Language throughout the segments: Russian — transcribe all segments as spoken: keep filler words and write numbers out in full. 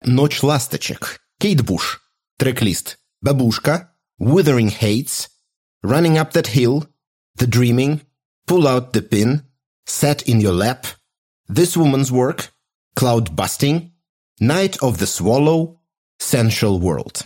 «Ночь ласточек», Кейт Буш. Трек-лист «Бабушка», «Wuthering Heights», «Running Up That Hill», «The Dreaming», «Pull Out the Pin», «Sat in Your Lap», «This Woman's Work», «Cloud Busting», «Night of the Swallow», «Sensual World».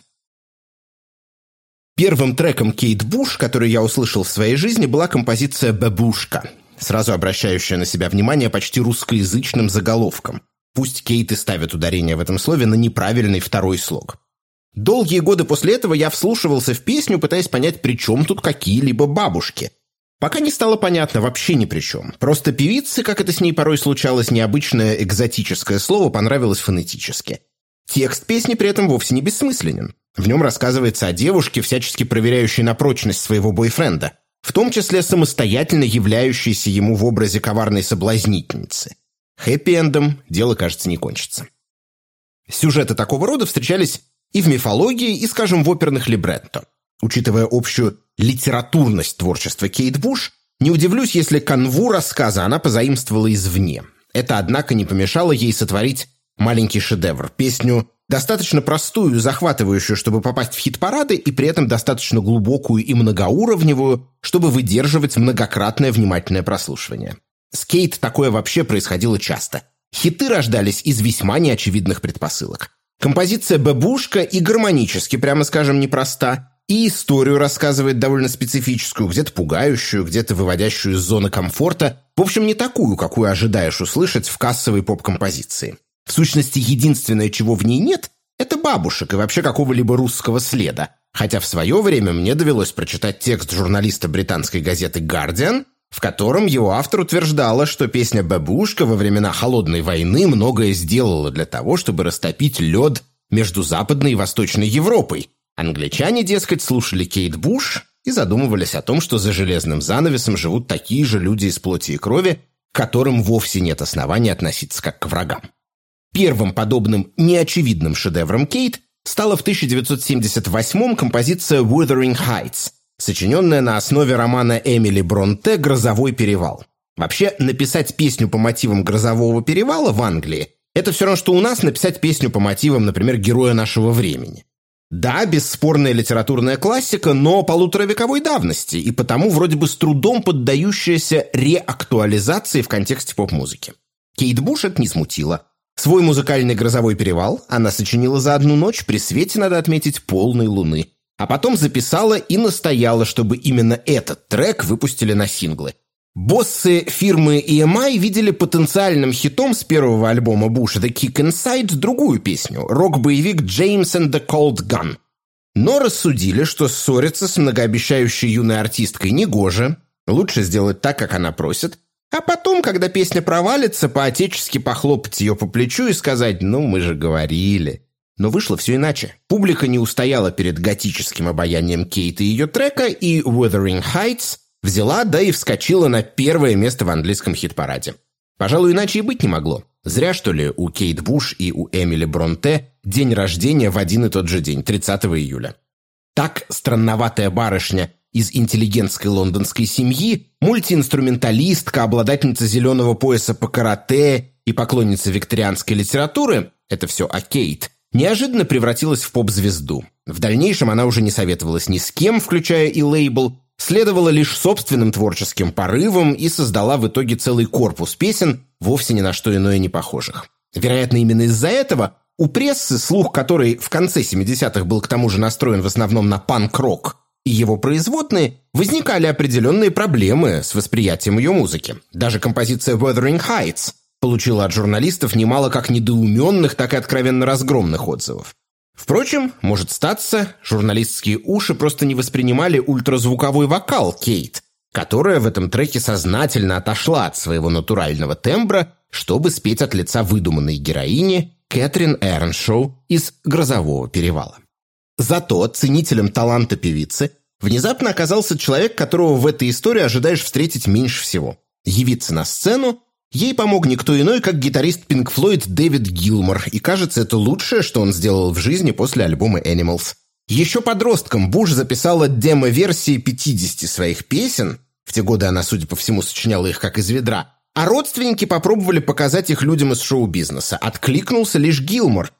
Первым треком Кейт Буш, который я услышал в своей жизни, была композиция «Бабушка», сразу обращающая на себя внимание почти русскоязычным заголовком. Пусть Кейт и ставит ударение в этом слове на неправильный второй слог. Долгие годы после этого я вслушивался в песню, пытаясь понять, при чем тут какие-либо бабушки. Пока не стало понятно вообще ни при чем. Просто певице, как это с ней порой случалось, необычное экзотическое слово понравилось фонетически. Текст песни при этом вовсе не бессмысленен. В нем рассказывается о девушке, всячески проверяющей на прочность своего бойфренда, в том числе самостоятельно являющейся ему в образе коварной соблазнительницы. Хэппи-эндом дело, кажется, не кончится. Сюжеты такого рода встречались и в мифологии, и, скажем, в оперных либретто. Учитывая общую литературность творчества Кейт Буш, не удивлюсь, если канву рассказа она позаимствовала извне. Это, однако, не помешало ей сотворить маленький шедевр, песню, достаточно простую и захватывающую, чтобы попасть в хит-парады, и при этом достаточно глубокую и многоуровневую, чтобы выдерживать многократное внимательное прослушивание. С Кейт такое вообще происходило часто. Хиты рождались из весьма неочевидных предпосылок. Композиция «Бабушка» и гармонически, прямо скажем, непроста, и историю рассказывает довольно специфическую, где-то пугающую, где-то выводящую из зоны комфорта, в общем, не такую, какую ожидаешь услышать в кассовой поп-композиции. В сущности, единственное, чего в ней нет, это бабушек и вообще какого-либо русского следа, хотя в свое время мне довелось прочитать текст журналиста британской газеты «Гардиан», в котором его автор утверждала, что песня «Бабушка» во времена Холодной войны многое сделала для того, чтобы растопить лед между Западной и Восточной Европой. Англичане, дескать, слушали Кейт Буш и задумывались о том, что за железным занавесом живут такие же люди из плоти и крови, к которым вовсе нет оснований относиться как к врагам. Первым подобным неочевидным шедевром Кейт стала в тысяча девятьсот семьдесят восьмом композиция «Wuthering Heights», сочиненная на основе романа Эмили Бронте «Грозовой перевал». Вообще, написать песню по мотивам «Грозового перевала» в Англии – это все равно, что у нас написать песню по мотивам, например, «Героя нашего времени». Да, бесспорная литературная классика, но полуторавековой давности, и потому вроде бы с трудом поддающаяся реактуализации в контексте поп-музыки. Кейт Буш это не смутило. Свой музыкальный «Грозовой перевал» она сочинила за одну ночь при свете, надо отметить, полной луны. А потом записала и настояла, чтобы именно этот трек выпустили на синглы. Боссы фирмы и эм ай видели потенциальным хитом с первого альбома Буша «The Kick Inside» другую песню – рок-боевик «James and the Cold Gun». Но рассудили, что ссориться с многообещающей юной артисткой негоже, лучше сделать так, как она просит, а потом, когда песня провалится, по-отечески похлопать ее по плечу и сказать «ну, мы же говорили». Но вышло все иначе. Публика не устояла перед готическим обаянием Кейт и ее трека, и «Wuthering Heights» взяла, да и вскочила на первое место в английском хит-параде. Пожалуй, иначе и быть не могло. Зря, что ли, у Кейт Буш и у Эмили Бронте день рождения в один и тот же день, тридцатого июля. Так странноватая барышня из интеллигентской лондонской семьи, мультиинструменталистка, обладательница зеленого пояса по карате и поклонница викторианской литературы – это все о Кейт – неожиданно превратилась в поп-звезду. В дальнейшем она уже не советовалась ни с кем, включая и лейбл, следовала лишь собственным творческим порывам и создала в итоге целый корпус песен, вовсе ни на что иное не похожих. Вероятно, именно из-за этого у прессы, слух которой в конце семидесятых был к тому же настроен в основном на панк-рок, и его производные, возникали определенные проблемы с восприятием ее музыки. Даже композиция «Wuthering Heights» получила от журналистов немало как недоуменных, так и откровенно разгромных отзывов. Впрочем, может статься, журналистские уши просто не воспринимали ультразвуковой вокал Кейт, которая в этом треке сознательно отошла от своего натурального тембра, чтобы спеть от лица выдуманной героини Кэтрин Эрншоу из «Грозового перевала». Зато ценителем таланта певицы внезапно оказался человек, которого в этой истории ожидаешь встретить меньше всего. Явиться на сцену ей помог никто иной, как гитарист Pink Floyd Дэвид Гилмор, и, кажется, это лучшее, что он сделал в жизни после альбома Animals. Еще подростком Буш записала демо-версии пятидесяти своих песен, в те годы она, судя по всему, сочиняла их как из ведра, а родственники попробовали показать их людям из шоу-бизнеса. Откликнулся лишь Гилмор,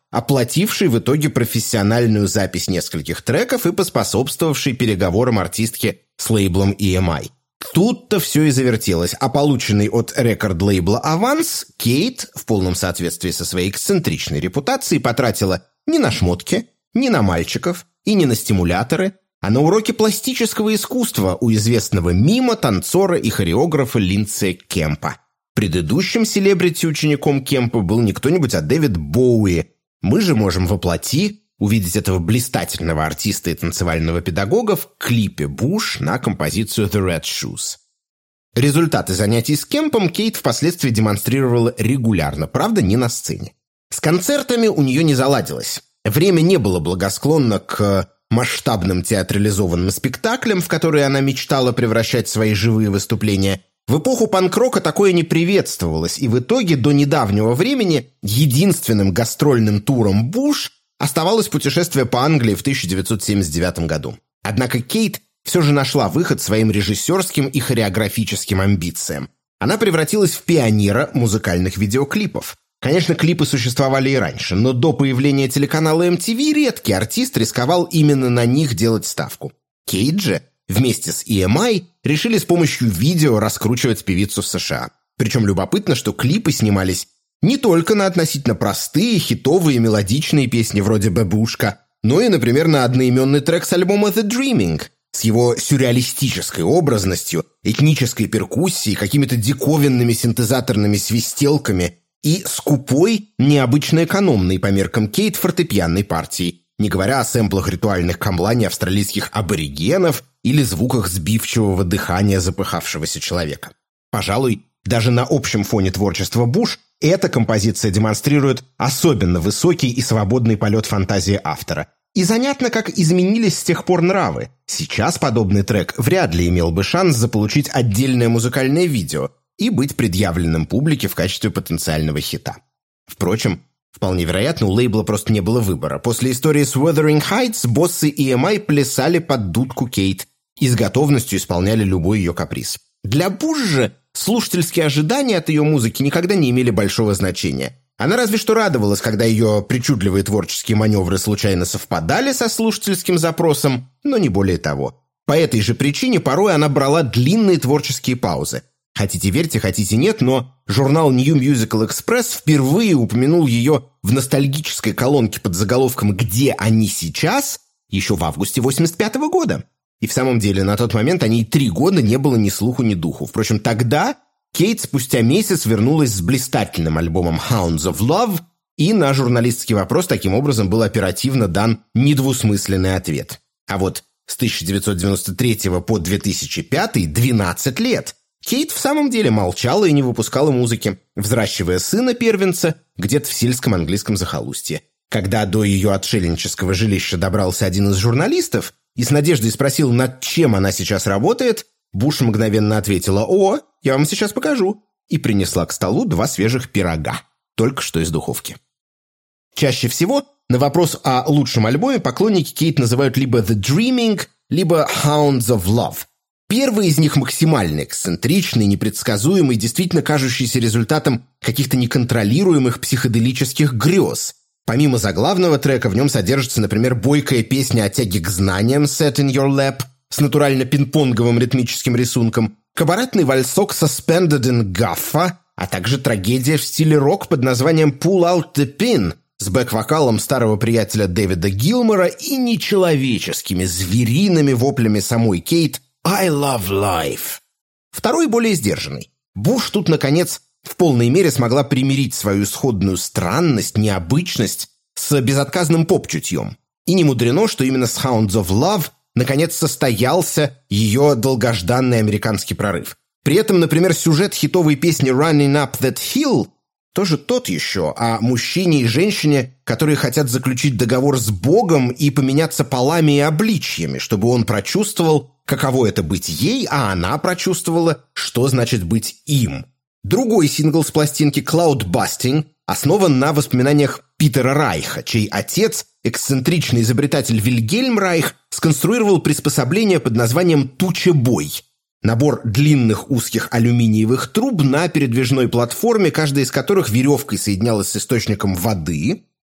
оплативший в итоге профессиональную запись нескольких треков и поспособствовавший переговорам артистки с лейблом и эм ай. Тут-то все и завертелось, а полученный от рекорд-лейбла аванс Кейт, в полном соответствии со своей эксцентричной репутацией, потратила не на шмотки, не на мальчиков и не на стимуляторы, а на уроки пластического искусства у известного мима, танцора и хореографа Линдсея Кемпа. Предыдущим селебрити-учеником Кемпа был не кто-нибудь, а Дэвид Боуи. Мы же можем воплоти увидеть этого блистательного артиста и танцевального педагога в клипе «Буш» на композицию «The Red Shoes». Результаты занятий с Кемпом Кейт впоследствии демонстрировала регулярно, правда, не на сцене. С концертами у нее не заладилось. Время не было благосклонно к масштабным театрализованным спектаклям, в которые она мечтала превращать свои живые выступления. В эпоху панк-рока такое не приветствовалось, и в итоге до недавнего времени единственным гастрольным туром «Буш» оставалось путешествие по Англии в тысяча девятьсот семьдесят девятом году. Однако Кейт все же нашла выход своим режиссерским и хореографическим амбициям. Она превратилась в пионера музыкальных видеоклипов. Конечно, клипы существовали и раньше, но до появления телеканала эм ти ви редкий артист рисковал именно на них делать ставку. Кейт же вместе с и эм ай решили с помощью видео раскручивать певицу в США. Причем любопытно, что клипы снимались не только на относительно простые, хитовые, мелодичные песни вроде «Бабушка», но и, например, на одноименный трек с альбома «The Dreaming» с его сюрреалистической образностью, этнической перкуссией, какими-то диковинными синтезаторными свистелками и скупой, необычно экономной по меркам Кейт фортепианной партией, не говоря о сэмплах ритуальных камлани австралийских аборигенов или звуках сбивчивого дыхания запыхавшегося человека. Пожалуй, даже на общем фоне творчества Буш эта композиция демонстрирует особенно высокий и свободный полет фантазии автора. И занятно, как изменились с тех пор нравы. Сейчас подобный трек вряд ли имел бы шанс заполучить отдельное музыкальное видео и быть предъявленным публике в качестве потенциального хита. Впрочем, вполне вероятно, у лейбла просто не было выбора. После истории с Wuthering Heights боссы и эм ай плясали под дудку Кейт и с готовностью исполняли любой ее каприз. Для Буш же слушательские ожидания от ее музыки никогда не имели большого значения. Она разве что радовалась, когда ее причудливые творческие маневры случайно совпадали со слушательским запросом, но не более того. По этой же причине порой она брала длинные творческие паузы. Хотите верьте, хотите нет, но журнал New Musical Express впервые упомянул ее в ностальгической колонке под заголовком «Где они сейчас?» еще в августе восемьдесят пятого года. И в самом деле на тот момент о ней три года не было ни слуху, ни духу. Впрочем, тогда Кейт спустя месяц вернулась с блистательным альбомом «Hounds of Love», и на журналистский вопрос таким образом был оперативно дан недвусмысленный ответ. А вот с тысяча девятьсот девяносто третьего по две тысячи пятый – двенадцать лет. Кейт в самом деле молчала и не выпускала музыки, взращивая сына-первенца где-то в сельском английском захолустье. Когда до ее отшельнического жилища добрался один из журналистов и с надеждой спросил, над чем она сейчас работает, Буш мгновенно ответила: «О, я вам сейчас покажу», и принесла к столу два свежих пирога, только что из духовки. Чаще всего на вопрос о лучшем альбоме поклонники Кейт называют либо «The Dreaming», либо «Hounds of Love». Первый из них максимально эксцентричный, непредсказуемый, действительно кажущийся результатом каких-то неконтролируемых психоделических грез. Помимо заглавного трека в нем содержится, например, бойкая песня о тяге к знаниям «Set in Your Lap» с натурально пинг-понговым ритмическим рисунком, кабаретный вальсок «Suspended in Gaffa», а также трагедия в стиле рок под названием «Pull Out the Pin» с бэк-вокалом старого приятеля Дэвида Гилмора и нечеловеческими звериными воплями самой Кейт «I love life». Второй более сдержанный. Буш тут, наконец, в полной мере смогла примирить свою исходную странность, необычность с безотказным поп-чутьем. И не мудрено, что именно с «Hounds of Love» наконец состоялся ее долгожданный американский прорыв. При этом, например, сюжет хитовой песни «Running Up That Hill» тоже тот еще, о мужчине и женщине, которые хотят заключить договор с Богом и поменяться полами и обличьями, чтобы он прочувствовал, каково это быть ей, а она прочувствовала, что значит быть им. Другой сингл с пластинки «Cloudbusting» основан на воспоминаниях Питера Райха, чей отец, эксцентричный изобретатель Вильгельм Райх, сконструировал приспособление под названием «Тучебой». Набор длинных узких алюминиевых труб на передвижной платформе, каждая из которых веревкой соединялась с источником воды.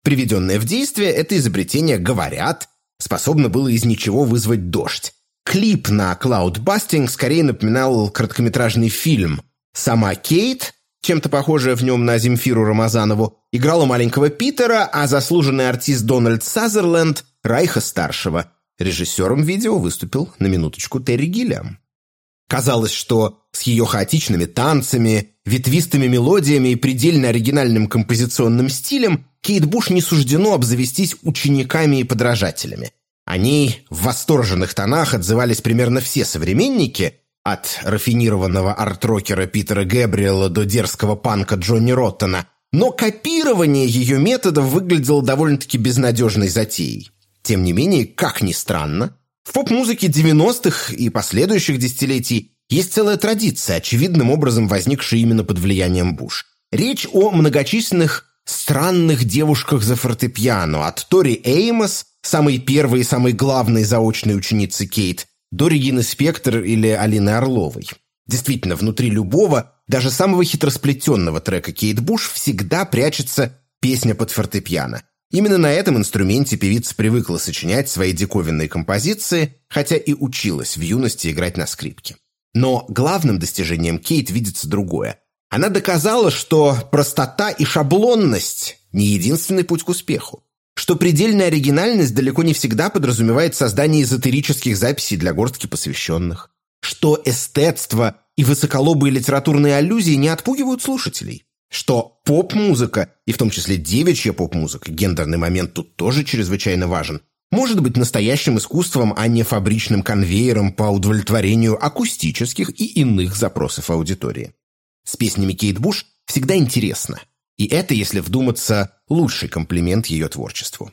Приведенное в действие, это изобретение, говорят, способно было из ничего вызвать дождь. Клип на Cloudbusting скорее напоминал короткометражный фильм. Сама Кейт, чем-то похожая в нем на Земфиру Рамазанову, играла маленького Питера, а заслуженный артист Дональд Сазерленд – Райха-старшего. Режиссером видео выступил, на минуточку, Терри Гиллиам. Казалось, что с ее хаотичными танцами, ветвистыми мелодиями и предельно оригинальным композиционным стилем Кейт Буш не суждено обзавестись учениками и подражателями. О ней в восторженных тонах отзывались примерно все современники, от рафинированного арт-рокера Питера Гэбриэла до дерзкого панка Джонни Роттена, но копирование ее методов выглядело довольно-таки безнадежной затеей. Тем не менее, как ни странно, в поп-музыке девяностых и последующих десятилетий есть целая традиция, очевидным образом возникшая именно под влиянием Буш. Речь о многочисленных странных девушках за фортепиано, от Тори Эймос, самой первой и самой главной заочной ученицы Кейт, до Регины Спектр или Алины Орловой. Действительно, внутри любого, даже самого хитросплетенного трека Кейт Буш всегда прячется песня под фортепиано. Именно на этом инструменте певица привыкла сочинять свои диковинные композиции, хотя и училась в юности играть на скрипке. Но главным достижением Кейт видится другое. Она доказала, что простота и шаблонность – не единственный путь к успеху. Что предельная оригинальность далеко не всегда подразумевает создание эзотерических записей для горстки посвященных. Что эстетство и высоколобые литературные аллюзии не отпугивают слушателей. Что поп-музыка, и в том числе девичья поп-музыка, гендерный момент тут тоже чрезвычайно важен, может быть настоящим искусством, а не фабричным конвейером по удовлетворению акустических и иных запросов аудитории. С песнями Кейт Буш всегда интересно. И это, если вдуматься, лучший комплимент ее творчеству.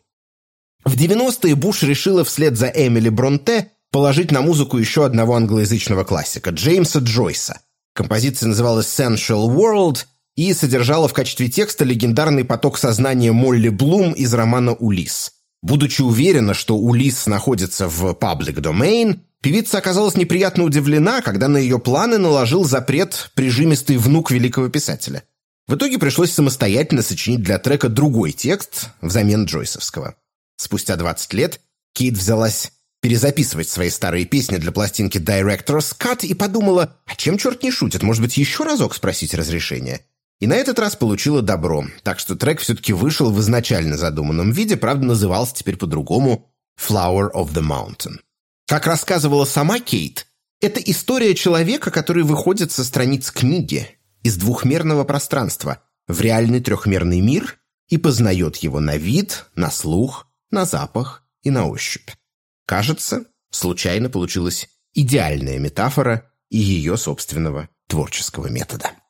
В девяностые Буш решила вслед за Эмили Бронте положить на музыку еще одного англоязычного классика – Джеймса Джойса. Композиция называлась «Sensual World» и содержала в качестве текста легендарный поток сознания Молли Блум из романа «Улисс». Будучи уверена, что «Улисс» находится в public domain, певица оказалась неприятно удивлена, когда на ее планы наложил запрет прижимистый внук великого писателя. В итоге пришлось самостоятельно сочинить для трека другой текст взамен джойсовского. Спустя двадцать лет Кейт взялась перезаписывать свои старые песни для пластинки Director's Cut и подумала, а чем черт не шутит, может быть, еще разок спросить разрешения? И на этот раз получила добро, так что трек все-таки вышел в изначально задуманном виде, правда, назывался теперь по-другому «Flower of the Mountain». Как рассказывала сама Кейт, это история человека, который выходит со страниц книги, из двухмерного пространства в реальный трехмерный мир и познает его на вид, на слух, на запах и на ощупь. Кажется, случайно получилась идеальная метафора и ее собственного творческого метода.